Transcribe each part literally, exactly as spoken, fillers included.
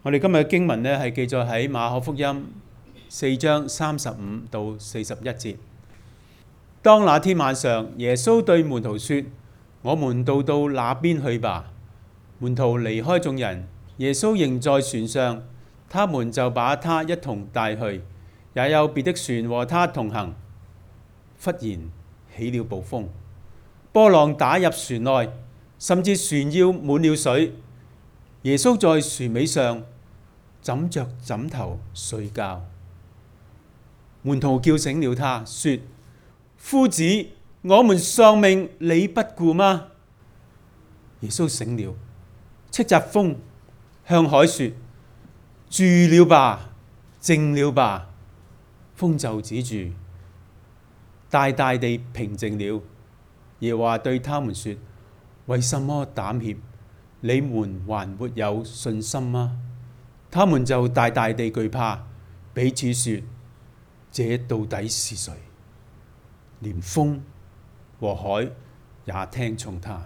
我哋今日嘅經文呢係記載喺馬可福音四章三十五到四十一節。當那天晚上，耶穌對門徒說：我們渡到那邊去吧。門徒離開眾人，耶穌仍在船上，他們就把他一同帶去，也有別的船和他同行。忽然起了暴風，波浪打入船內，甚至船要滿了水。耶穌在船尾上枕着枕頭睡覺。門徒叫醒了他，說：夫子，我們喪命，你不顧嗎？耶穌醒了，斥責風，向海說：住了吧，靜了吧。風就止住，大大地平靜了。耶和華對他們說：為什麼膽怯？你們還沒有信心嗎？他們就大大地懼怕，彼此說：這到底是誰？連風和海也聽從他。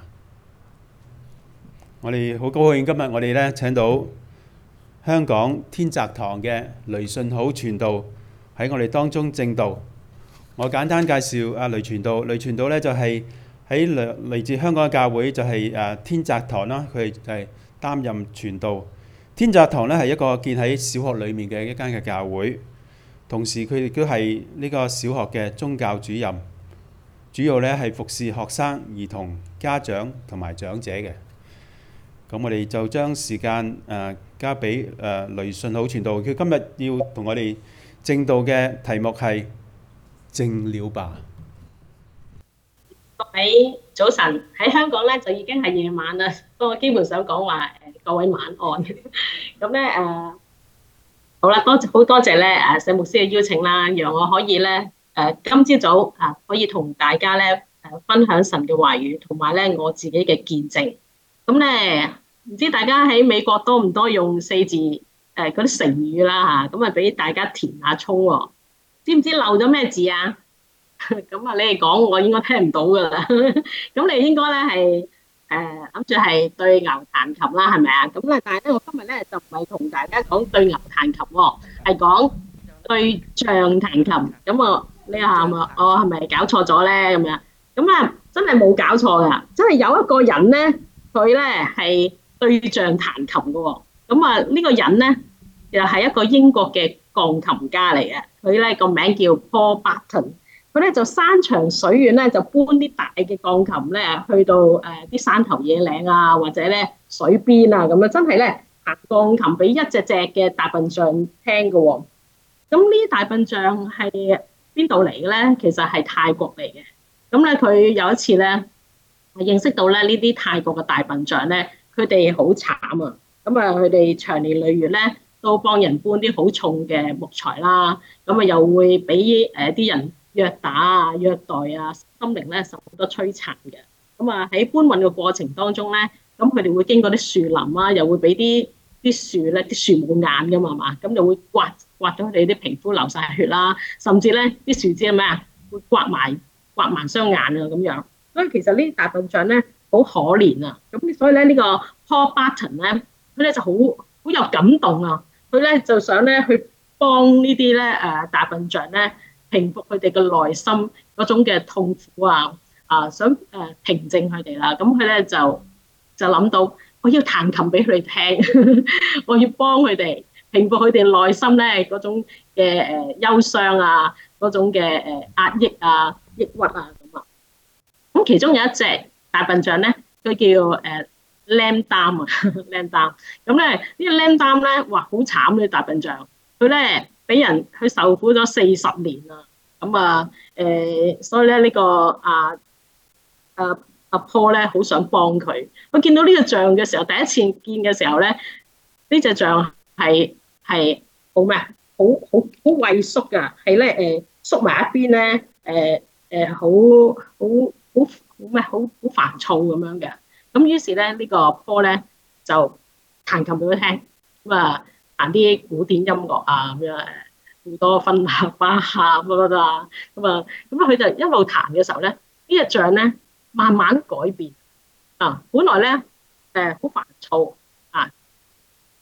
我哋好高興，今日我哋咧請到香港天澤堂嘅雷順好傳道喺我哋當中證道。我簡單介紹阿雷傳道，雷傳道咧就係喺嚟嚟自香港嘅教會，就係誒天澤堂啦，佢係擔任傳道。天澤堂咧係一個建喺小學裏面嘅一間嘅教會，同時佢亦都係呢個小學嘅宗教主任，主要咧係服侍學生、兒童、家長同埋長者嘅。咁我哋就將時間誒交俾誒雷順好傳道，佢今日要同我哋證道嘅題目係靜了吧。 各位早晨，喺香港咧就已經係夜晚啦，不過基本上講話誒各位晚安。咁咧誒好啦，多好多謝咧誒石牧師嘅邀請啦，讓我可以咧誒今朝早啊可以同大家咧誒分享神嘅話語，同埋咧我自己嘅見證。咁咧唔知大家喺美國多唔多用四字誒嗰啲成語啦嚇，咁啊俾大家填下充喎。知唔知漏咗咩字啊？咁啊，你哋講我應該聽唔到噶啦。咁你應該咧係誒諗住係對牛彈琴啦，係咪啊？咁咧，但係咧，我今日咧就唔係同大家講對牛彈琴喎，係講對象彈琴。咁啊，你話係咪我係咪搞錯咗咧？咁樣咁啊，真係冇搞錯噶，真係有一個人咧，佢咧係對象彈琴噶喎。咁啊，呢個人咧又係一個英國嘅鋼琴家嚟嘅，佢咧個名叫 Paul Barton。佢咧就山長水遠咧，就搬啲大嘅鋼琴咧，去到誒啲、呃、山頭野嶺啊，或者咧水邊啊咁樣，真係咧彈鋼琴俾一隻隻嘅大笨象聽嘅喎、哦。咁呢啲大笨象係邊度嚟嘅咧？其實係泰國嚟嘅。咁咧佢有一次咧，認識到咧呢啲泰國嘅大笨象咧，佢哋好慘啊！咁啊，佢哋長年累月咧都幫人搬啲好重嘅木材啦，咁啊又會俾誒啲人虐打啊、虐待啊，心靈咧受好多摧殘嘅。咁啊喺搬運嘅過程當中咧，咁佢哋會經過啲樹林啊，又會俾啲啲樹咧，啲樹冇眼㗎嘛嘛，咁就會刮刮咗佢哋啲皮膚流晒血啦，甚至咧啲樹枝係咩啊，會刮埋刮埋雙眼啊咁樣。所以其實呢啲大笨象咧好可憐啊。咁所以咧呢個 Paul Barton 咧，佢咧就好好有感動啊。佢咧就想咧去幫呢啲咧誒大笨象咧，平復佢哋嘅內心嗰種嘅痛苦啊，啊想誒平靜佢哋啦，咁佢咧就就諗到我要彈琴俾佢哋聽，我要幫佢哋平復佢哋內心咧嗰種嘅誒憂傷啊，嗰種嘅誒壓抑啊、抑鬱啊咁啊。咁其中有一隻大笨象咧，佢叫誒 Lam Dam 啊 ，Lam Dam。咁咧呢個 Lam Dam 咧，哇好慘呢大笨象，佢咧〜俾人佢受苦咗四十年啦，咁啊誒，所以咧呢個啊啊阿 Paul 咧好想幫佢。佢見到呢個象嘅時候，第一次見嘅時候咧，呢隻象係係好咩啊？好好好畏縮㗎，係咧誒縮埋一邊咧誒誒好好好好咩好好煩躁咁樣嘅。咁於是咧呢個 Paul 咧就彈琴俾佢聽，咁啊〜彈啲古典音樂啊，咁樣誒，好多芬啊、巴哈咁嗰度啊，咁啊，咁啊，佢就一路彈嘅時候咧，呢隻象咧慢慢改變啊，本來咧誒好煩躁啊，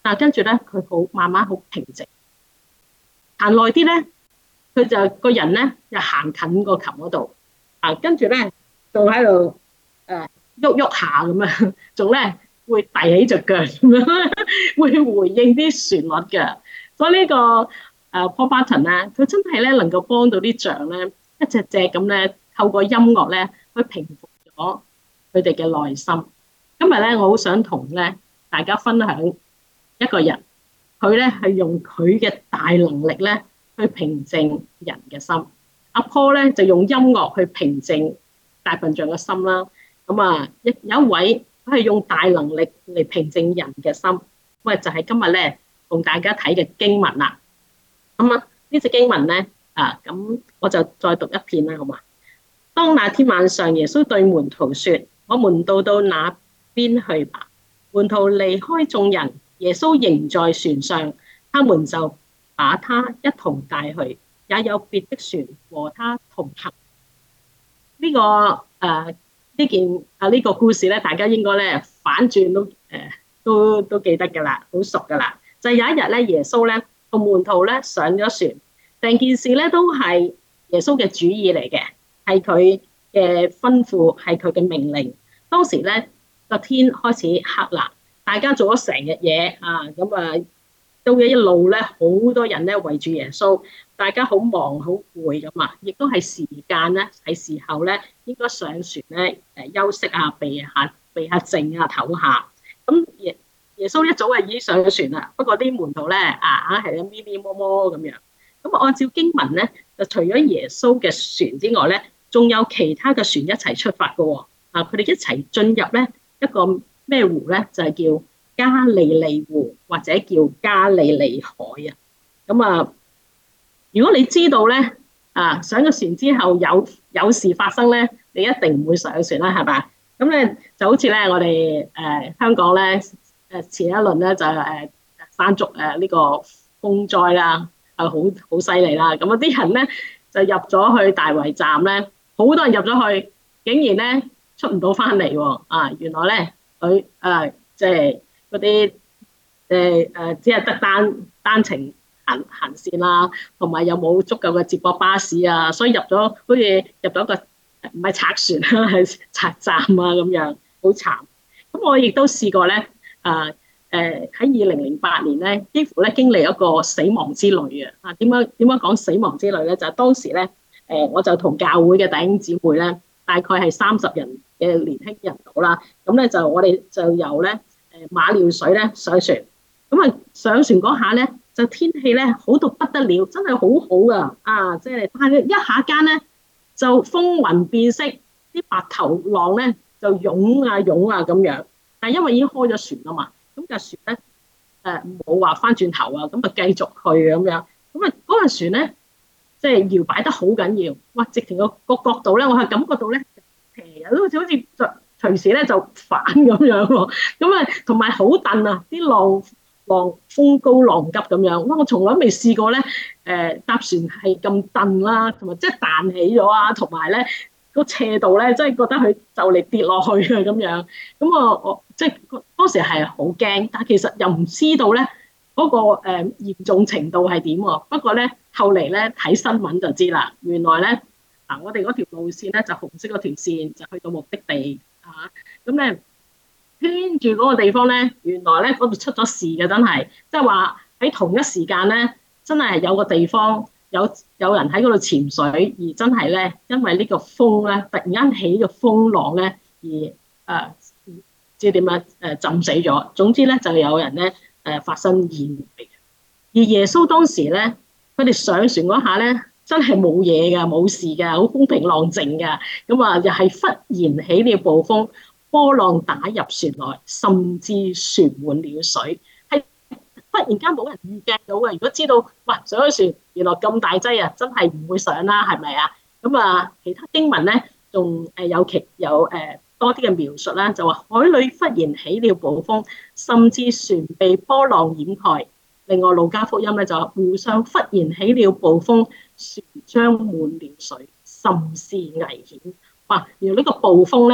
啊，跟住咧佢好慢慢好平靜，行耐啲咧，佢就個人咧就行近個琴嗰度，啊，跟住咧仲喺度誒喐喐下咁樣，仲咧會遞起隻腳咁樣，會回應啲旋律嘅。所以呢個誒 Paul Barton 咧，佢真係咧能夠幫到啲象咧一隻隻咁咧，透過音樂咧去平復咗佢哋嘅內心。今日咧，我好想同咧大家分享一個人，佢咧係用佢嘅大能力咧去平靜人嘅心。阿 Paul 咧就用音樂去平靜大笨象嘅心啦。咁啊，一有一位佢係用大能力嚟平靜人嘅心，喂就係今日咧同大家睇嘅經文啦。咁啊，呢隻經文咧啊，咁我就再讀一遍啦，好嘛？當那天晚上，耶穌對門徒說：我們到到那邊去吧。門徒離開眾人，耶穌仍在船上，他們就把他一同帶去，也有別的船和他同行。呢、這個誒呢、呃、件啊呢、這個故事咧，大家應該咧反轉都誒、呃、都都記得㗎啦，好熟㗎啦。就係、有一日咧，耶穌咧同門徒咧上咗船，成件事咧都係耶穌嘅主意嚟嘅，係佢嘅吩咐，係佢嘅命令。當時咧個天開始黑啦，大家做咗成日嘢啊，咁啊都一路咧好多人咧圍住耶穌，大家好忙好攰咁啊，亦都係時間咧係時候咧應該上船咧誒休息啊，避下避下靜啊，唞下。咁耶耶穌一早係已經上咗船啦，不過啲門徒咧啊係咁咪咪摸摸咁樣。咁按照經文咧，就除咗耶穌嘅船之外咧，仲有其他嘅船一齊出發嘅喎。啊，佢哋一齊進入咧一個咩湖咧？就係叫加利利湖或者叫加利利海啊。咁啊，如果你知道咧啊上咗船之後有有事發生咧，你一定唔會上船啦，係咪？咁咧就好似咧我哋誒、呃、香港咧誒前一輪咧就係誒山竹誒呢個風災啦。啊，好好犀利啦！咁啊，啲人咧就入咗去大圍站咧，好多人入咗去，竟然咧出唔到翻嚟喎！啊，原來咧佢誒即係嗰啲誒誒，只係得單單程行行線啦，同埋又冇足夠嘅接駁巴士啊，所以入咗好似入咗個唔係賊船啦，係賊站啊咁樣，好慘。咁我亦都試過咧啊〜誒喺二零零八年咧，幾乎咧經歷一個死亡之旅啊！啊，點樣點樣講死亡之旅咧？就係、是、當時咧，誒、呃、我就同教會嘅弟兄姊妹咧，大概係三十人嘅年輕人到啦。咁咧就我哋就由咧誒馬料水咧上船。咁啊上船嗰下咧，就天氣咧好到不得了，真係好好噶啊！即係但係一下間咧就風雲變色，啲白頭浪咧就湧啊湧啊咁樣。但係因為已經開咗船啦嘛。咁架船咧，誒冇話翻轉頭啊，咁啊繼續去咁樣。咁啊嗰架船咧，即係搖擺得好緊要。哇！直情個個角度咧，我係感覺到咧，斜啊，都好似好似就隨時咧就反咁樣喎。咁啊，同埋好蹬啊，啲浪浪風高浪急咁樣。哇！我從來未試過咧，誒搭船係咁蹬啦，同埋即係彈起咗啊，同埋咧個斜度咧，真係覺得佢就嚟跌落去啊咁樣。咁啊我。即係當時係好驚，但係其實又唔知道咧嗰個誒嚴重程度係點喎。不過咧後嚟咧睇新聞就知啦，原來咧嗱我哋嗰條路線咧就紅色嗰條線就去到目的地嚇，咁咧圈住嗰個地方咧，原來咧嗰度出咗事嘅，真係即係話喺同一時間咧，真係有個地方有有人喺嗰度潛水，而真係咧因為呢個風咧突然間起個風浪咧而誒。呃知點樣誒浸死咗？總之咧就有人咧誒發生意外。而耶穌當時咧，佢哋上船嗰下咧，真係冇嘢㗎，冇事㗎，好風平浪靜㗎。咁啊，又係忽然起了暴風，波浪打入船內，甚至船滿了水。係忽然間冇人預計到嘅。如果知道哇上咗船，原來咁大劑啊，真係唔會上啦，係咪啊？咁啊，其他經文咧仲誒有其有誒。多啲嘅描述啦，就話海裏忽然起了暴風，甚至船被波浪掩蓋。另外，路加福音咧就話湖上忽然起了暴風，船將滿了水，甚是危險。哇！原來呢個暴風咧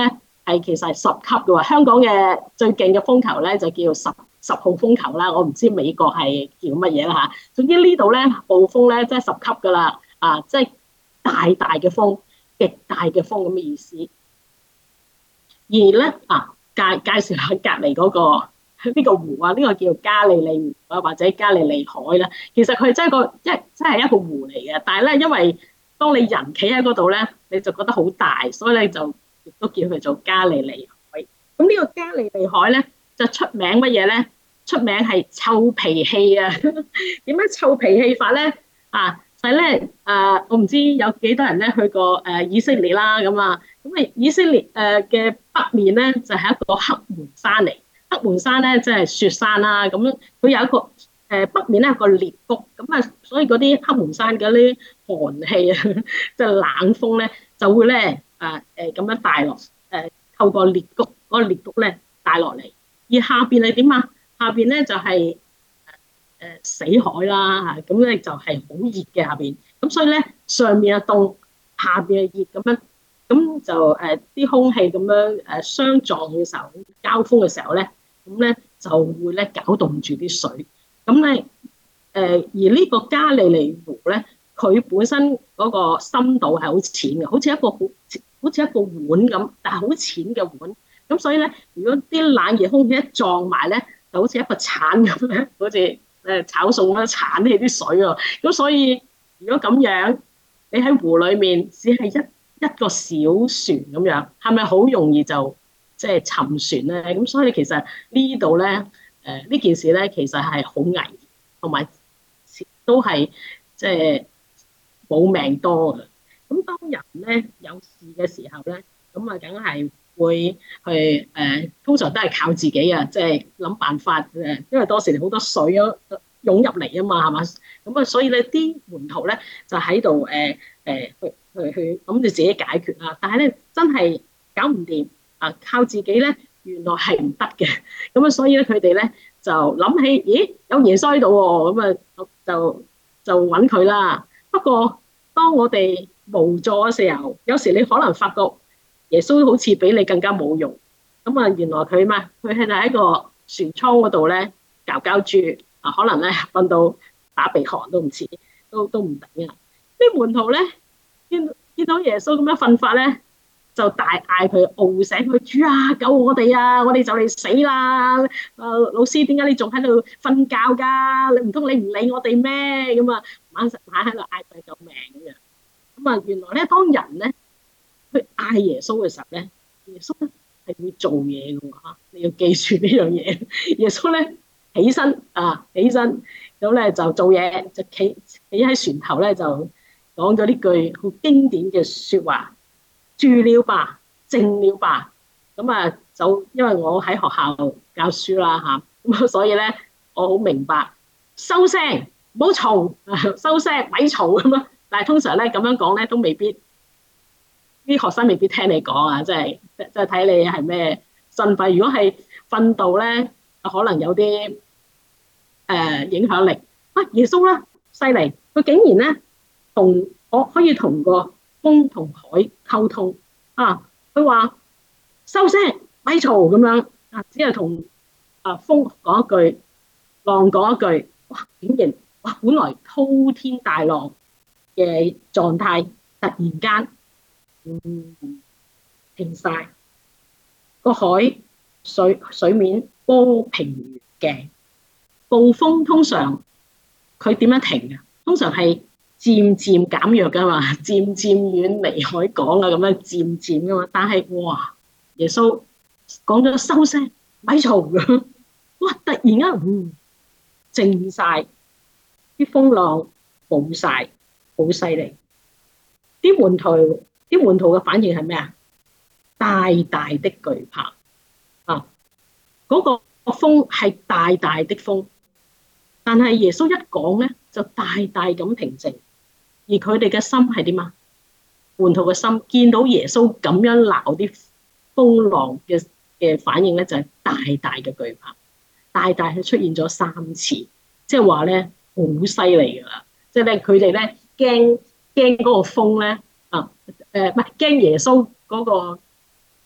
係其實係十級嘅喎。香港嘅最勁嘅風球咧就叫十十號風球啦。我唔知美國係叫乜嘢啦嚇。總之呢度咧暴風咧即係十級㗎啦，啊，即係大大嘅風，極大嘅風咁嘅意思。而咧啊，介介紹下隔離嗰個呢個湖啊，呢個叫加利利湖啊，或者加利利海啦。其實佢真係個一真係一個湖嚟嘅，但係咧因為當你人企喺嗰度咧，你就覺得好大，所以你就亦都叫佢做加利利海。咁呢個加利利海咧就出名乜嘢咧？出名係臭脾氣啊！點樣臭脾氣法咧？啊，就係咧誒，我唔知有幾多人咧去過誒、呃、以色列啦咁啊。咁啊，以色列誒嘅北面咧就係、是、一個黑門山嚟。黑門山咧即係雪山啦。咁佢有一個誒、呃、北面咧有個裂谷，咁啊，所以嗰啲黑門山嗰啲寒氣啊，即係冷風咧就會咧誒誒咁樣帶落誒、呃、透過裂谷嗰、那個裂谷咧帶落嚟。而下邊係點啊？下邊咧就係、是。誒死海啦嚇，咁咧就係好熱嘅下邊，咁所以咧上面啊凍，下邊啊熱咁樣，咁就誒啲空氣咁樣誒相撞嘅時候，交鋒嘅時候咧，咁咧就會咧攪動住啲水，咁咧誒而呢個加利利湖咧，佢本身嗰個深度係好淺嘅，好似一個好好似一個碗咁，但係好淺嘅碗，咁所以咧，如果啲冷熱空氣一撞埋咧，就好似一個鏟咁咧，好似〜誒炒餸啦，鏟起啲水喎，咁所以如果咁樣，你喺湖裡面只係一一個小船咁樣，係咪好容易就即係沉船咧？咁所以其實呢度咧，誒、呃、呢件事咧其實係好危險，同埋都係即係冇命多嘅。咁當人咧有事嘅時候咧，咁啊梗係會去誒、呃，通常都係靠自己啊，即係諗辦法誒，因為當時好多水啊湧入嚟啊嘛，係嘛？咁啊，所以咧啲門徒咧就喺度誒誒去去去諗住自己解決啦。但係咧真係搞唔掂啊，靠自己咧原來係唔得嘅。咁啊，所以咧佢哋咧就諗起，咦有耶穌喺度喎，咁啊就就揾佢啦。不過當我哋無助嘅時候，有時你可能發覺耶穌好似比你更加冇用。咁啊，原來佢嘛，佢係喺個船艙嗰度咧，搞搞住啊，可能咧瞓到打鼻鼾都唔似，都都唔頂啊！啲門徒咧見見到耶穌咁樣瞓法咧，就大嗌佢，傲醒佢，主啊，救我哋啊！我哋就嚟死啦！誒、呃，老師點解你仲喺度瞓覺㗎？你唔通你唔理我哋咩？咁啊，晚實晚喺度嗌佢救命咁樣。咁啊，原來咧當人咧去嗌耶穌嘅時候咧，耶穌咧係會做嘢嘅喎嚇，你要記住呢樣嘢。耶穌咧起身啊，起身咁咧就做嘢，就企企喺船頭咧就講咗呢句好經典嘅説話：住了吧，靜了吧。咁啊，就因為我喺學校教書啦嚇，咁所以咧我好明白收聲，唔好嘈，收聲咪嘈咁啊。但係通常咧咁樣講咧都未必。啲學生未必聽你講啊，即係即係睇你係咩身份。如果係訓導咧，可能有啲誒、呃、影響力。啊，耶穌咧犀利，佢竟然咧同我可以同個風同海溝通啊！佢話收聲，咪嘈咁樣啊，只係同啊風講一句，浪講一句，哇！竟然哇，本來滔天大浪嘅狀態，突然間〜嗯，停晒個海水水面波平如鏡。暴風通常佢點樣停啊？通常係漸漸減弱噶嘛，漸漸遠離海港啊，咁樣漸漸噶嘛。但係哇，耶穌講咗收聲，咪嘈咁，哇！突然間，嗯，靜晒，啲風浪冇晒，好犀利。啲門徒。啲門徒嘅反應係咩啊？大大的懼怕啊！嗰個風係大大的風，但係耶穌一講咧，就大大咁平靜。而佢哋嘅心係點啊？門徒嘅心見到耶穌咁樣鬧啲風浪嘅嘅反應咧，就係大大嘅懼怕。大大係出現咗三次，即係話咧好犀利㗎啦！即係咧佢哋咧驚驚嗰個風咧。誒唔係驚耶穌嗰個嗰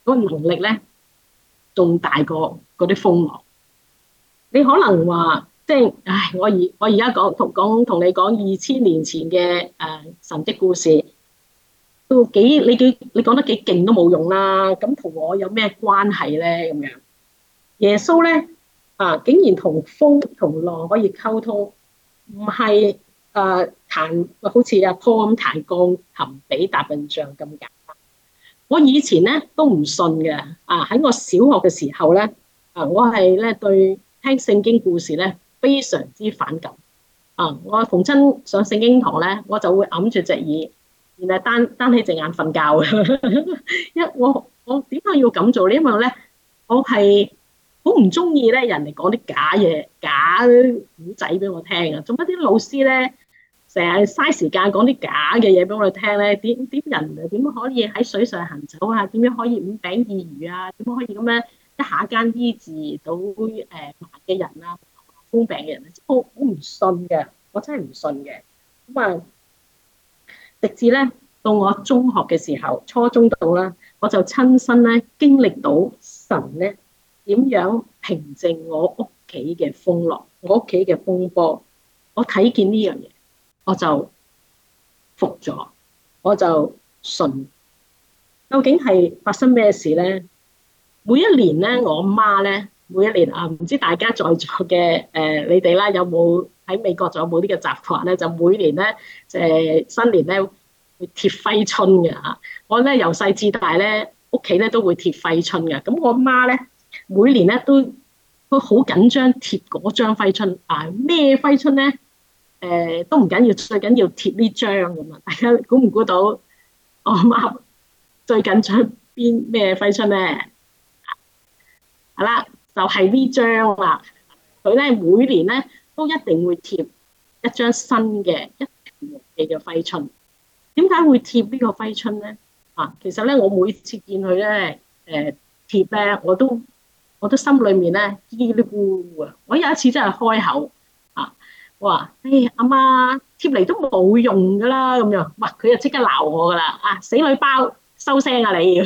個能力咧，仲大過嗰啲風浪。你可能話，即係，唉，我而我而家講同講同你講二千年前嘅誒、呃、神蹟故事，都幾你幾你講得幾勁都冇用啦。咁同我有咩關係咧？咁樣耶穌咧啊，竟然同風同浪可以溝通，唔係誒彈，好似阿 Paul 咁彈鋼琴比大笨象咁簡單。我以前咧都唔信嘅，啊喺我小學嘅時候咧，啊我係咧對聽聖經故事咧非常之反感，啊我逢親上聖經堂咧，我就會揞住隻耳，然後單單起隻眼瞓覺。因為我我點解要咁做咧？因為咧我係好唔中意咧人哋講啲假嘢、假古仔俾我聽啊！做乜啲老師咧？成日嘥時間講啲假嘅嘢俾我哋聽咧，點點人啊點可以喺水上行走啊？點樣可以五餅二魚啊？點可以咁樣一下間醫治到誒盲嘅人啊、瘋病嘅人啊？我我唔信嘅，我真係唔信嘅。咁啊，直至咧到我中學嘅時候，初中到啦，我就親身咧經歷到神咧點樣平靜我屋企嘅風浪，我屋企嘅風波，我睇見呢樣嘢。我就服咗，我就信。究竟係發生咩事咧？每一年咧，我媽咧，每一年啊，唔知大家在座嘅誒、呃，你哋啦，有冇喺美國仲有冇呢個習慣咧？就每年咧，誒、呃、新年咧會貼揮春嘅嚇。我咧由細至大咧，屋企咧都會貼揮春嘅。咁我媽咧每年咧都都好緊張貼嗰張揮春啊！咩揮春咧？誒、呃、都唔緊要，最緊要貼呢張咁啊！大家估唔估到我媽最緊張邊咩揮春咧？係啦，就係、是、呢張啦。佢咧每年咧都一定會貼一張新嘅一團和氣嘅揮春。點解會貼呢個揮春咧？啊，其實咧我每次見佢咧誒貼咧，我都我都心裏面咧嘰哩咕嚕啊！我有一次真係開口啊！我話：哎呀，阿媽貼嚟都冇用噶啦，咁樣，哇！佢就即刻鬧我噶啦，啊死女包，收聲啊你！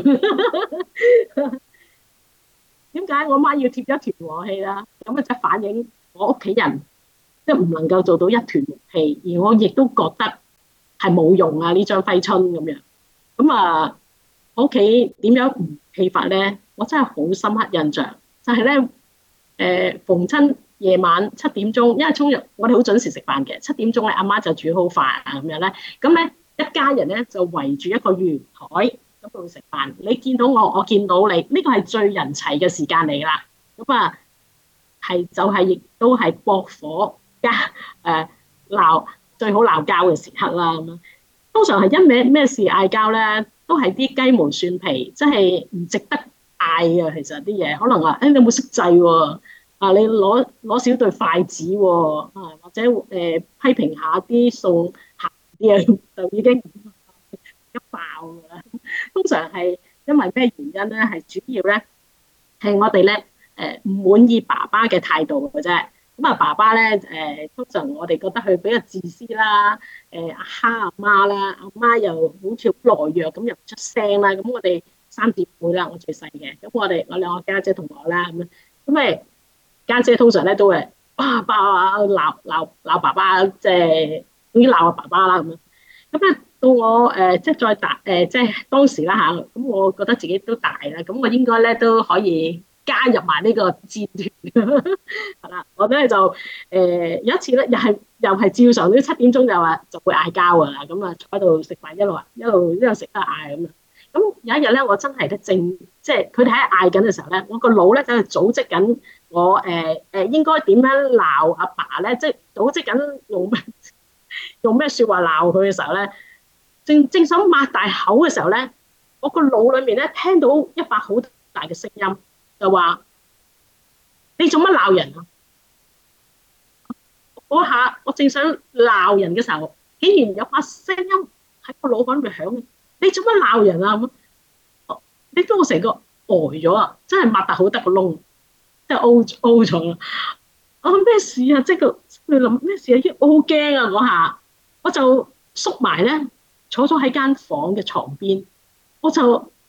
點解我媽要貼一團和氣啦？咁啊，就反映我屋企人即係唔能夠做到一團和氣，而我亦都覺得係冇用啊呢張揮春咁樣。咁啊，我屋企點樣唔氣法咧？我真係好深刻印象，就係咧誒逢親夜晚七點鐘，因為通常我哋好準時食飯嘅，七點鐘咧阿媽就煮好飯啊咁樣咧，咁咧一家人咧就圍住一個圓台咁度食飯。你見到我，我見到你，呢個係最人齊嘅時間嚟啦。咁啊係就係亦都係駁火加誒鬧最好鬧交嘅時刻啦。咁樣通常係因咩咩事嗌交咧，都係啲雞毛蒜皮，即係唔值得嗌嘅。其實啲嘢可能話誒、哎、你有冇識掣喎？啊！你攞攞少對筷子喎，啊或者誒、呃、批評下啲餸鹹啲啊，就已經一爆㗎啦。通常係因為咩原因咧？係主要咧係我哋咧誒唔滿意爸爸嘅態度嘅啫。咁啊，爸爸咧誒、呃、通常我哋覺得佢比較自私啦，誒阿蝦阿媽啦，阿媽又好似好懦弱咁又唔出聲啦。咁我哋三姊妹啦，我最細嘅，咁我哋我兩個家姐同我啦咁樣，咁誒。家姐通常咧都係哇爆啊鬧鬧鬧爸爸，即係總之鬧阿爸爸啦咁樣。咁咧到我誒、呃、即係再大誒、呃、即係當時啦嚇，咁我覺得自己都大啦，咁我應該咧都可以加入埋呢個戰團係啦。我咧就誒、呃、有一次咧又係又係照常啲七點鐘就話就會嗌交㗎啦，咁啊坐喺度食飯一路一路一路食得嗌咁樣。咁有一日咧，我真係咧正即係佢哋喺嗌緊嘅時候咧，我個腦咧就係組織緊我誒誒、呃、應該點樣鬧阿爸咧，即係組織緊用咩用咩説話鬧佢嘅時候咧，正正想擘大口嘅時候咧，我個腦裡面咧聽到一把好大嘅聲音，就話你做乜鬧人啊？嗰下我正想鬧人嘅時候，竟然有把聲音喺個腦海裏面響。你做乜鬧人啊？咁，你將我成個呆咗啊！真係擘大好得個窿，即係 O O 咗啦！啊咩事啊？即係個你諗咩事啊？我好驚啊！嗰下我就縮埋咧，坐咗喺間房嘅床邊，我就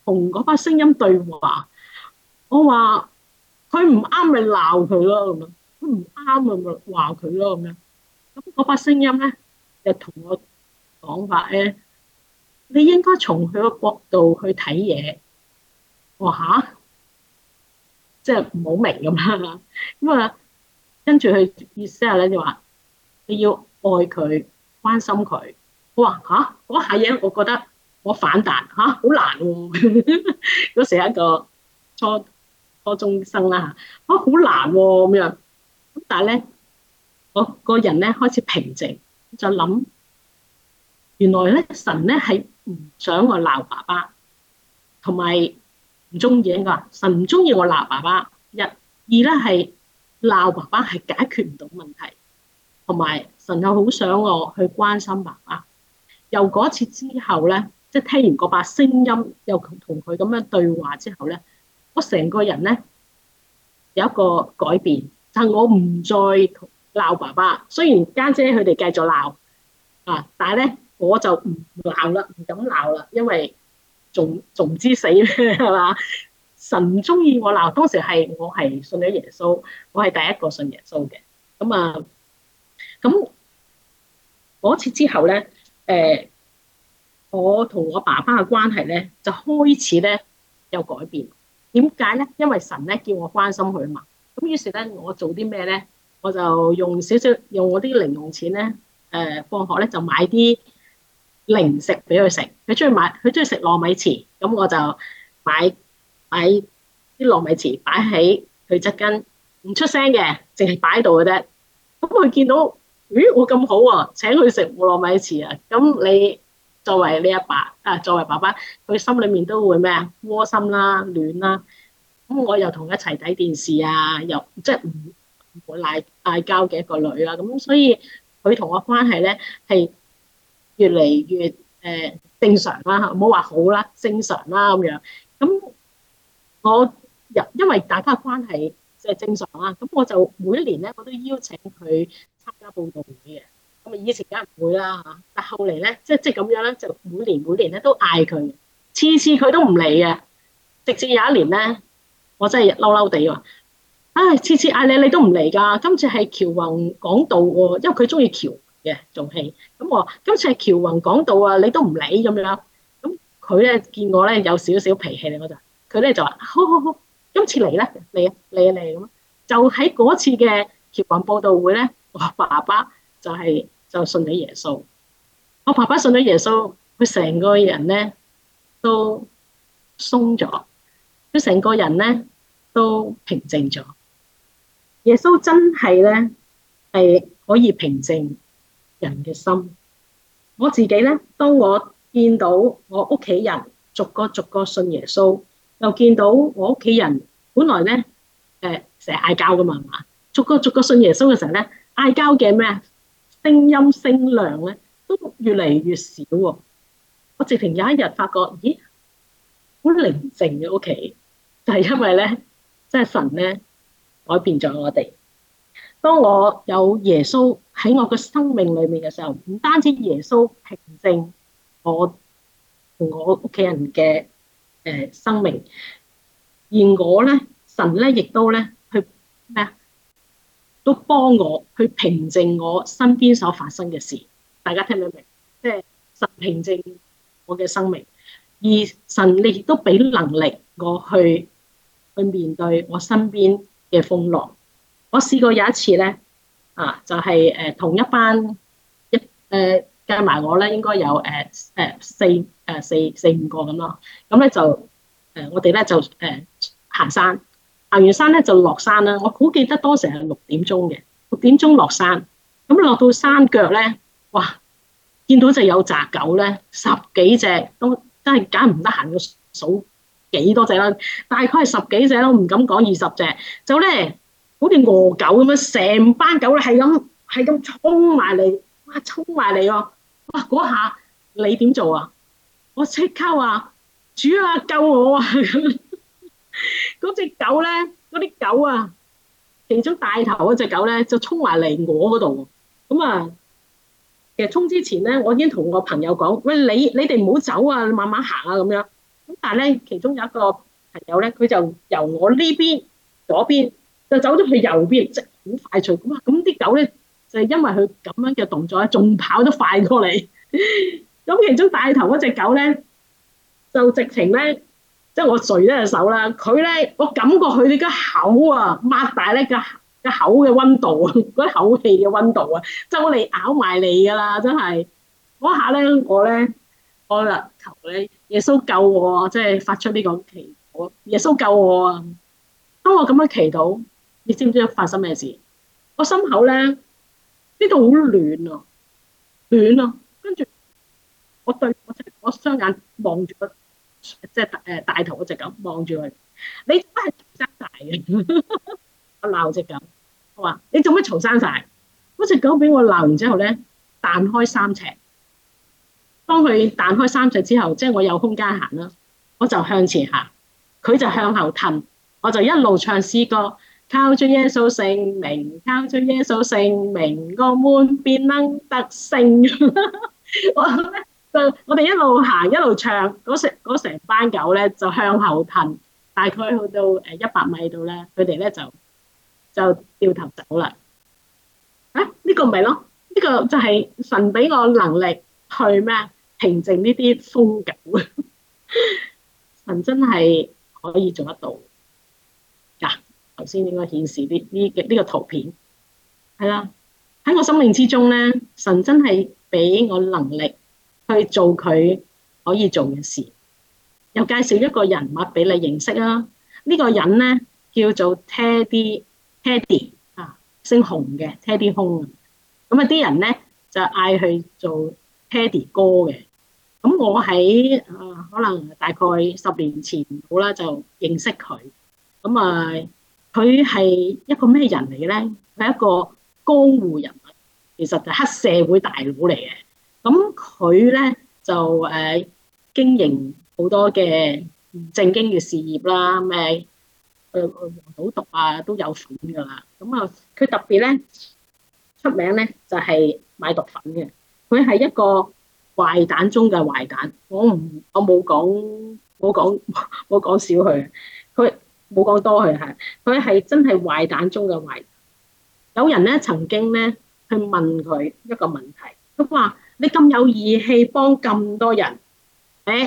同嗰把聲音對話。我話佢唔啱咪鬧佢咯，咁樣佢唔啱咪咪話佢咯，咁樣。咁嗰把聲音咧就同我講法咧，你應該從佢個角度去睇嘢。我話吓，即係唔好明咁啦。咁啊，跟住佢意思係咧就話你要愛佢，關心佢。我話吓，嗰下嘢，我覺得我反彈吓，好難喎。嗰時係一個初初中生啦嚇，啊好難喎咁樣。咁但係咧，我個人咧開始平靜，就諗原來咧神咧係唔想我鬧爸爸，同埋唔中意應該話神唔中意我鬧爸爸。一二咧係鬧爸爸係解決唔到問題，同埋神又好想我去關心爸爸。由嗰次之後咧，即係聽完嗰把聲音，又同佢咁樣對話之後咧，我成個人咧有一個改變，就係我唔再鬧爸爸。雖然家姐佢哋繼續鬧啊，但係咧我就唔鬧啦，唔敢鬧啦，因為仲仲唔知死咩係嘛？神唔中意我鬧，當時係我係信咗耶穌，我係第一個信耶穌嘅。咁啊，咁嗰次之後咧，誒，我同我爸爸嘅關係咧就開始咧有改變。點解咧？因為神咧叫我關心佢啊嘛。咁於是咧，我做啲咩咧？我就用少少用我啲零用錢咧，誒，放學咧就買啲零食俾佢食。佢中意買，佢中意食糯米糍，咁我就買買啲糯米糍擺喺佢側跟，唔出聲嘅，淨係擺喺度嘅啫。咁佢見到，咦，我咁好啊，請佢食糯米糍啊！咁你作為你阿爸啊，作為爸爸，佢心裏面都會咩啊？窩心啦，暖啦。咁我又同佢一齊睇電視啊，又即係唔唔會嗌嗌交嘅一個女啦。咁所以佢同我關係咧係越嚟越誒、呃、正常啦，唔好話好啦，正常啦咁樣。咁我又因為大家關係即係正常啦，咁我就每一年咧我都邀請佢參加佈道會嘅。咁啊以前梗係唔會啦嚇，但後嚟咧即即係咁樣咧，就每年每年咧都嗌佢，次次佢都唔嚟嘅。直至有一年咧，我真係嬲嬲地喎，唉，次次嗌你你都唔嚟㗎。今次係喬宏講道喎，因為佢中意喬嘅做戲。咁我話今次係喬宏講道啊，你都唔理咁樣。咁佢咧見我咧有少少脾氣咧，我就佢咧就話好好好，今次嚟咧嚟啊嚟啊嚟咁。就喺嗰次嘅喬宏佈道會咧，我爸爸就係就信咗耶穌。我爸爸信咗耶穌，佢成個人咧都鬆咗，佢成個人咧都平靜咗。耶穌真係咧係可以平靜人嘅心。我自己咧，當我見到我屋企人逐個逐個信耶穌，又見到我屋企人本來咧誒成日嗌交噶嘛，係嘛？逐個逐個信耶穌嘅時候咧，嗌交嘅咩聲音聲量咧都越嚟越少喎。我直情有一日發覺，咦，好寧靜嘅屋企，就係因為咧，即係神咧改變咗我哋。當我有耶穌喺我嘅生命裏面嘅時候，唔單止耶穌平靜我同我屋企人嘅誒生命，而我咧神咧亦都咧去咩啊，都幫我去平靜我身邊所發生嘅事。大家聽唔明？即係神平靜我嘅生命，而神亦都俾能力我去去面對我身邊嘅風浪。我試過有一次咧，啊，就係、是、誒、呃、同一班一誒計埋我咧，應該有誒誒、呃、四誒、呃、四四五個咁咯。咁咧就誒、呃、我哋咧就誒、呃、行山，行完山咧就落山啦。我好記得當時係六點鐘嘅，六點鐘落山。咁落到山腳咧，哇！見到就有隻狗咧，十幾隻都真係揀唔得閒嘅數幾多隻啦，大概係十幾隻咯，唔敢講二十隻。就咧。好似餓狗咁樣，成班狗咧係咁係咁衝埋嚟，哇！衝埋嚟喎，哇！嗰下你點做啊？我即刻話：主啊，救我啊！咁嗰隻狗咧，嗰啲狗啊，其中帶頭嗰隻狗咧就衝埋嚟我嗰度。咁啊，其實衝之前咧，我已經同我朋友講：喂，你你哋唔好走啊，你慢慢行啊咁樣。咁咁但係咧，其中有一個朋友咧，佢就由我呢邊左邊就走咗去右邊，即係好快脆咁啊！咁啲狗咧就係因為佢咁樣嘅動作咧，仲跑得快過嚟。咁其中帶頭嗰隻狗咧，就直情咧，即係我垂咗隻手啦。佢咧，我感覺佢哋個口啊，擘大咧個個口嘅溫度啊，嗰啲口氣嘅溫度啊，就嚟咬埋嚟噶啦，真係嗰下咧，我咧。我啦，求你耶穌救我，即係發出呢個祈禱，耶穌救我啊！當我咁樣祈禱，你知唔知發生咩事？我心口咧呢度好暖啊，暖啊！跟住我對我隻我雙眼望住個即係誒大頭嗰隻狗，望住佢，你做乜係嘈生晒嘅？我鬧隻狗，我話你做乜嘈生晒？嗰隻狗俾我鬧完之後咧，彈開三尺。當佢彈開三尺之後，即係我有空間行啦，我就向前行，佢就向後褪，我就一路唱詩歌，靠住耶穌聖名，靠住耶穌聖名，我們便能得勝。我就我哋一路行一路唱，嗰成嗰成班狗咧就向後褪，大概去到誒一百米度咧，佢哋咧就就掉頭走啦。啊，呢個咪咯，呢個就係神俾我能力去咩平靜呢啲瘋狗。神真係可以做得到。嗱，頭先應該顯示呢呢嘅呢個圖片係啦。喺我生命之中咧，神真係俾我能力去做佢可以做嘅事。又介紹一個人物俾你認識啦。呢個人咧叫做 Teddy Teddy 啊，姓洪嘅 Teddy 洪。咁啊，啲人咧就嗌佢做 Teddy 哥嘅。咁我喺啊、呃，可能大概十年前好啦，就認識佢。咁啊，佢係一個咩人嚟嘅咧？佢係一個江湖人物，其實就係黑社會大佬嚟嘅。咁佢咧就誒、呃、經營好多嘅唔正經嘅事業啦，咩誒黃賭毒啊都有份㗎啦。咁啊，佢特別咧出名咧就係、是、買毒粉嘅。佢係一個壞蛋中嘅壞蛋，我唔我冇講冇講冇講少佢，佢冇講多佢係，佢係真係壞蛋中嘅壞蛋。有人咧曾經咧去問佢一個問題，佢話：你咁有義氣幫咁多人，誒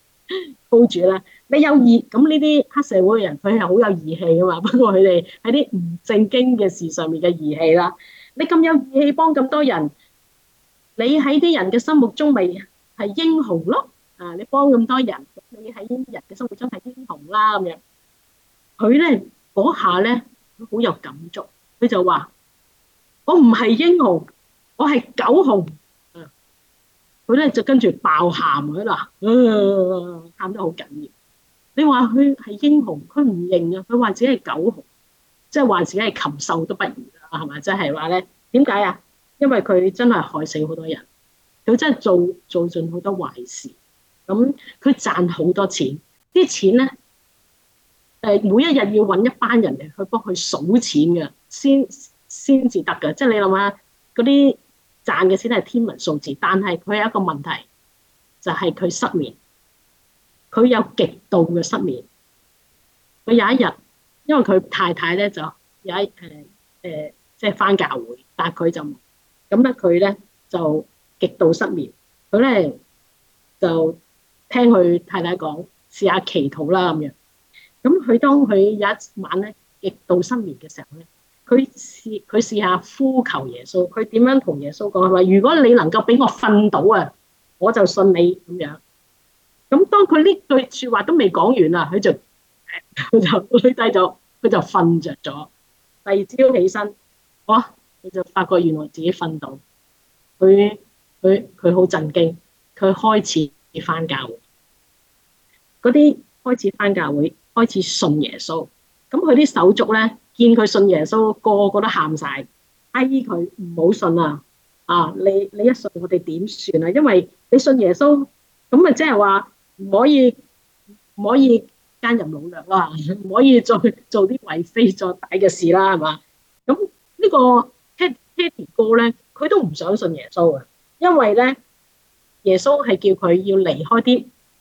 hold 住啦！你有義咁呢啲黑社會嘅人，佢係好有義氣噶嘛，不過佢哋喺啲唔正經嘅事上面嘅義氣啦。你咁有義氣幫咁多人。你喺啲人嘅心目中咪係英雄咯？啊，你幫咁多人，你喺人嘅心目中係英雄啦咁樣。佢咧嗰下咧好有感觸，佢就話：我唔係英雄，我係狗熊。啊，佢咧就跟住爆喊喺度，啊，喊得好緊要。你話佢係英雄，佢唔認啊，佢話自己係狗熊，即係話自己係禽獸都不如啦，係咪？即係話咧，點解啊？因為佢真係害死好多人，佢真係做做盡好多壞事。咁佢賺好多錢，啲錢咧誒每一日要揾一班人嚟去幫佢數錢嘅，先先至得嘅。即係你諗下，嗰啲賺嘅錢係天文數字，但係佢有一個問題，就係佢失眠，佢有極度嘅失眠。佢有一日，因為佢太太咧就有一誒誒，即係返教會，但係佢就。咁咧，佢咧就極度失眠。佢咧就聽佢太太講，試下祈禱啦咁樣。咁佢當佢有一晚咧極度失眠嘅時候咧，佢試佢試下呼求耶穌。佢點樣同耶穌講？佢話：如果你能夠俾我瞓到啊，我就信你咁樣。咁當佢呢句説話都未講完啊，佢就佢就佢低咗，佢就瞓着咗。第二朝起身，哇！佢就發覺原來自己瞓到，佢佢佢好震驚，佢開始返教會。嗰啲開始返教會，開始信耶穌。咁佢啲手足咧，見佢信耶穌，個個都喊晒，嗌佢唔好信啊！啊，你你一信我哋點算啊？因為你信耶穌，咁咪即係話唔可以唔可以奸淫擄掠啦，唔可以再做啲為非作歹嘅事啦，係嘛？咁呢個。Teddy 哥咧，佢都唔想信耶穌嘅，因為咧耶穌係叫佢要離開啲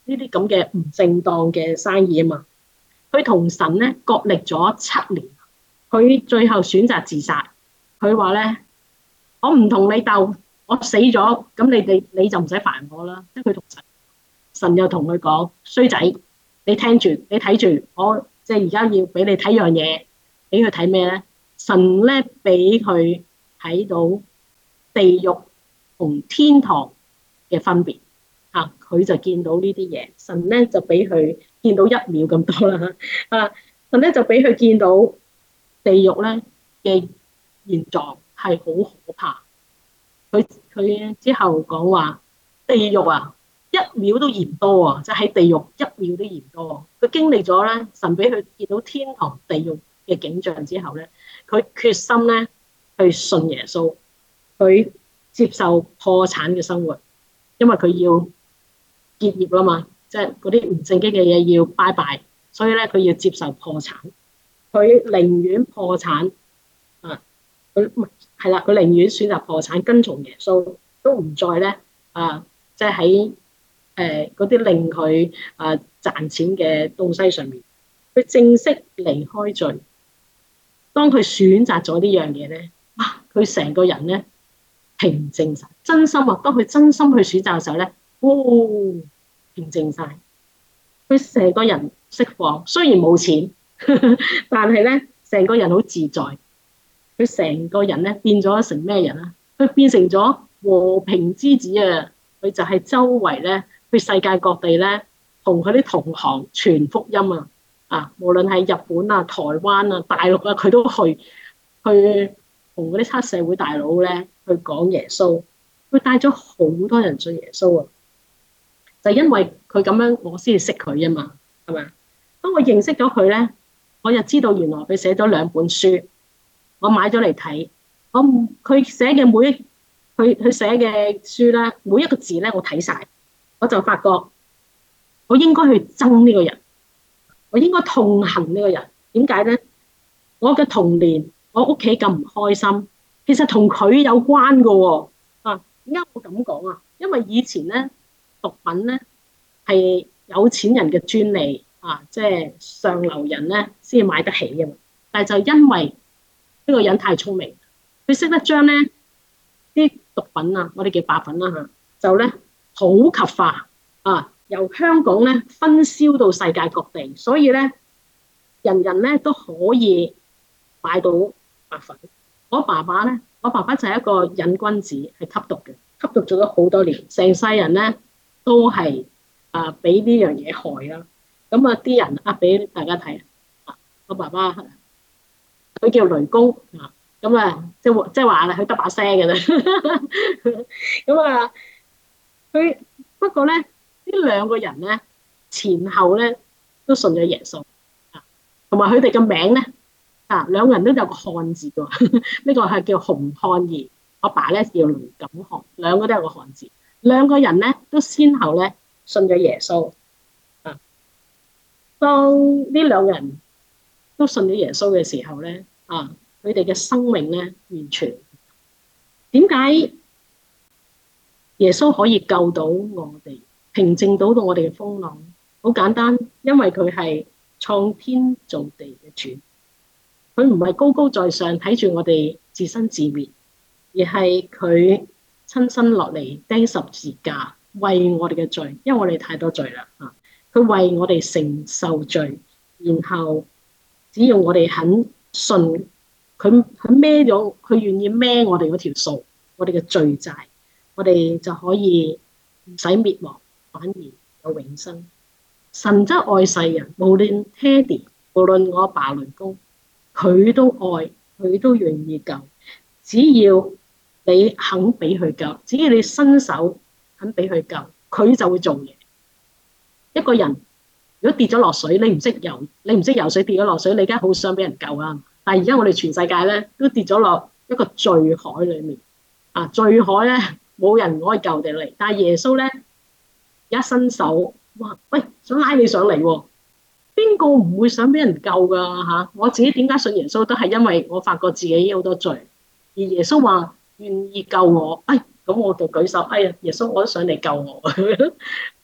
呢啲咁嘅唔正當嘅生意啊嘛。佢同神咧角力咗七年，佢最後選擇自殺。佢話咧：我唔同你鬥，我死咗，咁你哋你就唔使煩我啦。即係佢同神，神又同佢講：衰仔，你聽住，你睇住，我即係而家要俾你睇樣嘢，俾佢睇咩咧？神咧俾佢睇到地獄同天堂嘅分別嚇，佢就見到呢啲嘢。神咧就俾佢見到一秒咁多啦啊！神咧就俾佢見到地獄咧嘅現狀係好可怕。佢佢之後講話地獄啊，一秒都嫌多啊！即係喺地獄一秒都嫌多。佢經歷咗咧，神俾佢見到天堂、地獄嘅景象之後咧，佢決心咧去信耶穌，佢接受破產嘅生活，因為佢要結業啦嘛，即係嗰啲唔正經嘅嘢要拜拜，所以咧佢要接受破產，佢寧願破產啊，佢係啦，佢寧願選擇破產跟從耶穌，都唔再咧啊，即係喺誒嗰啲令佢啊賺錢嘅東西上面，佢正式離開罪。當佢選擇咗呢樣嘢咧，哇！佢成個人咧平靜晒，真心啊！當佢真心去選擇嘅時候咧，哦，平靜晒，佢成個人釋放。雖然冇錢，但係咧成個人好自在。佢成個人咧變咗成咩人啊？佢變成咗和平之子啊！佢就係周圍咧去世界各地咧，同佢啲同行傳福音啊！啊，無論係日本啊、台灣啊、大陸啊，佢都去去同嗰啲黑社會大佬咧去講耶穌。佢帶咗好多人信耶穌啊！就因為佢咁樣，我先至識佢啊嘛，係咪？當我認識咗佢咧，我就知道原來佢寫咗兩本書，我買咗嚟睇。我佢寫嘅每一佢佢寫嘅書咧，每一個字咧，我睇晒，我就發覺我應該去憎呢個人。我應該痛恨呢個人，點解咧？我嘅童年，我屋企咁唔開心，其實同佢有關噶喎。啊，點解我咁講啊？因為以前咧，毒品咧係有錢人嘅專利啊，即係上流人咧先買得起嘅嘛。但係就因為呢個人太聰明，佢識得將咧啲毒品啊，我哋叫白粉啦嚇，就咧普及化啊。由香港咧分銷到世界各地，所以咧人人咧都可以買到白粉。我爸爸咧，我爸爸就係一個癮君子，係吸毒嘅，吸毒做咗好多年，成世人咧都係啊俾呢樣嘢害啦。咁啊啲人啊俾大家睇啊，我爸爸佢叫雷公啊，咁啊即係即係話佢得把聲嘅啦。咁啊，佢不過咧。呢兩個人咧前後咧都信咗耶穌啊，同埋佢哋嘅名咧啊，兩個人都有個漢字嘅，呢個係叫洪漢義，我爸咧叫雷錦漢，兩個都有個漢字。兩個人咧都先後咧信咗耶穌啊。當呢兩個人都信咗耶穌嘅時候咧啊，佢哋嘅生命咧完全點解耶穌可以救到我哋？平靜到到我哋嘅風浪，好簡單，因為佢係創天造地嘅主，佢唔係高高在上睇住我哋自生自滅，而係佢親身落嚟釘十字架，為我哋嘅罪，因為我哋太多罪啦啊！佢為我哋承受罪，然後只要我哋肯信，佢佢孭咗，佢願意孭我哋嗰條數，我哋嘅罪債，我哋就可以唔使滅亡。反而有永生。神則愛世人，無論爹哋，無論我阿爸雷公，佢都愛，佢都願意救。只要你肯俾佢救，只要你伸手肯俾佢救，佢就會做嘢。一個人如果跌咗落水，你唔識游，你唔識游水跌咗落水，你梗係好想俾人救啊！但係而家我哋全世界咧都跌咗落一個罪海裏面啊！罪海咧冇人可以救你嚟，但係耶穌咧。一伸手，哇！喂，想拉你上嚟喎，邊個唔會想俾人救噶嚇？我自己點解信耶穌都係因為我發覺自己好多罪，而耶穌話願意救我，哎，咁我就舉手，哎呀，耶穌我都想你救我。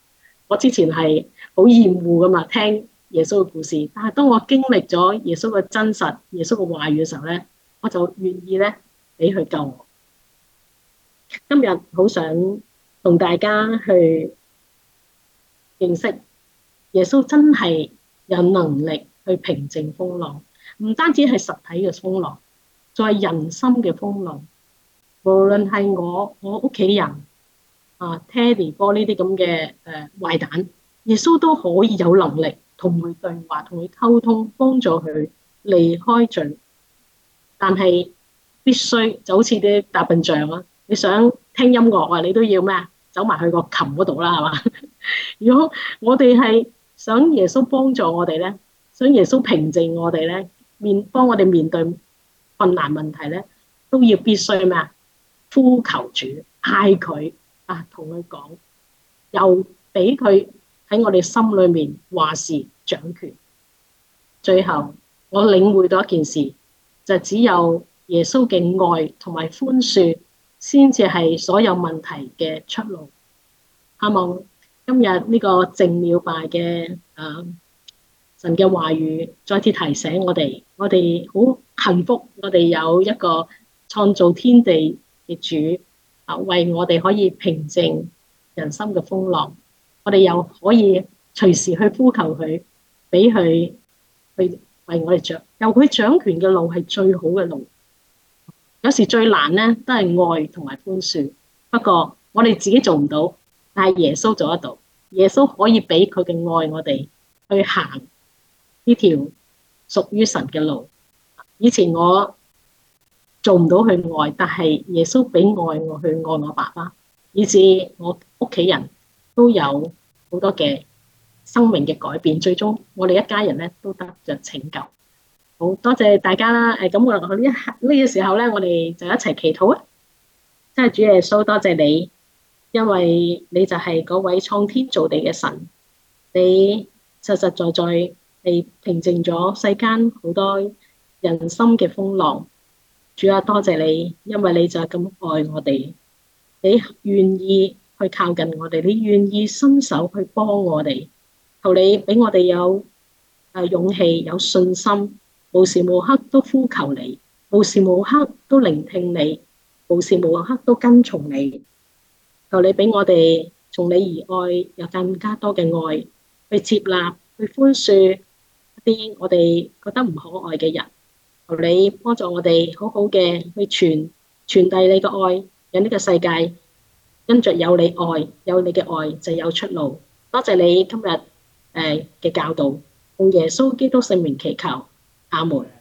我之前係好厭惡噶嘛，聽耶穌嘅故事。但係當我經歷咗耶穌嘅真實、耶穌嘅話語嘅時候咧，我就願意咧俾佢救我。今日好想同大家去認識耶穌，真係有能力去平靜風浪，唔單止係實體嘅風浪，仲係人心嘅風浪。無論係我、我屋企人啊、Teddy 哥呢啲咁嘅誒壞蛋，耶穌都可以有能力同佢對話、同佢溝通，幫助佢離開罪。但係必須就好似啲大笨象啊！你想聽音樂啊，你都要咩啊？走埋去個琴嗰度啦，係嘛？如果我哋係想耶穌幫助我哋咧，想耶穌平靜我哋咧，面幫我哋面對困難問題咧，都要必須咩啊？呼求主，嗌佢啊，同佢講，又俾佢喺我哋心裏面話事掌權。最後我領會到一件事，就只有耶穌嘅愛同埋寬恕，先至係所有問題嘅出路。希望今日呢個靜了吧嘅誒神嘅話語，再次提醒我哋，我哋好幸福，我哋有一個創造天地嘅主啊，為我哋可以平靜人心嘅風浪。我哋又可以隨時去呼求佢，俾佢去為我哋掌，由佢掌權嘅路係最好嘅路。有時最難咧，都係愛同埋寬恕。不過我哋自己做唔到，但係耶穌做得到。耶穌可以俾佢嘅愛我哋去行呢條屬於神嘅路。以前我做唔到去愛，但係耶穌俾愛我去愛我爸爸，以至我屋企人都有好多嘅生命嘅改變。最終我哋一家人咧都得着拯救。好多謝大家啦！誒，咁我呢一呢個時候咧，我哋就一齊祈禱啊！真係主耶穌，多謝你，因為你就係嗰位創天造地嘅神，你實實在在地平靜咗世間好多人心嘅風浪。主啊，多謝你，因為你就係咁愛我哋，你願意去靠近我哋，你願意伸手去幫我哋。求你俾我哋有誒勇氣，有信心。無時無刻都呼求你，無時無刻都聆聽你，無時無刻都跟從你。求你俾我哋從你而愛，有更加多嘅愛去接納、去寬恕一啲我哋覺得唔可愛嘅人。求你幫助我哋好好嘅去傳傳遞你嘅愛，讓呢個世界因着有你愛，有你嘅愛就有出路。多謝你今日誒嘅教導，用耶穌基督聖名祈求。阿門。